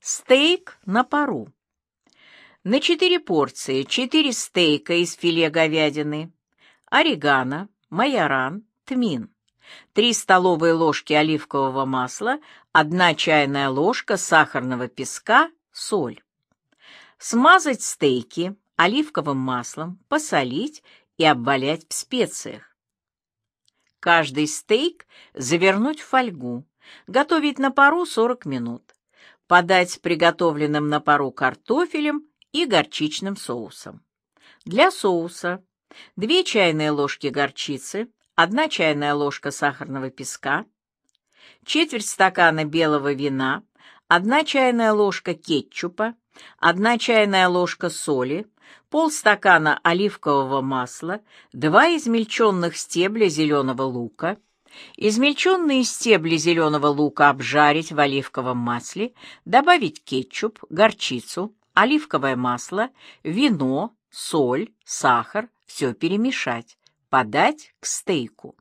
Стейк на пару. На 4 порции 4 стейка из филе говядины, орегано, майоран, тмин, 3 столовые ложки оливкового масла, 1 чайная ложка сахарного песка, соль. Смазать стейки оливковым маслом, посолить и обвалять в специях. Каждый стейк завернуть в фольгу, готовить на пару 40 минут. Подать с приготовленным на пару картофелем и горчичным соусом. Для соуса 2 чайные ложки горчицы, 1 чайная ложка сахарного песка, четверть стакана белого вина, 1 чайная ложка кетчупа, 1 чайная ложка соли, полстакана оливкового масла, 2 измельченных стебля зеленого лука. Измельченные стебли зеленого лука обжарить в оливковом масле, добавить кетчуп, горчицу, оливковое масло, вино, соль, сахар, все перемешать, подать к стейку.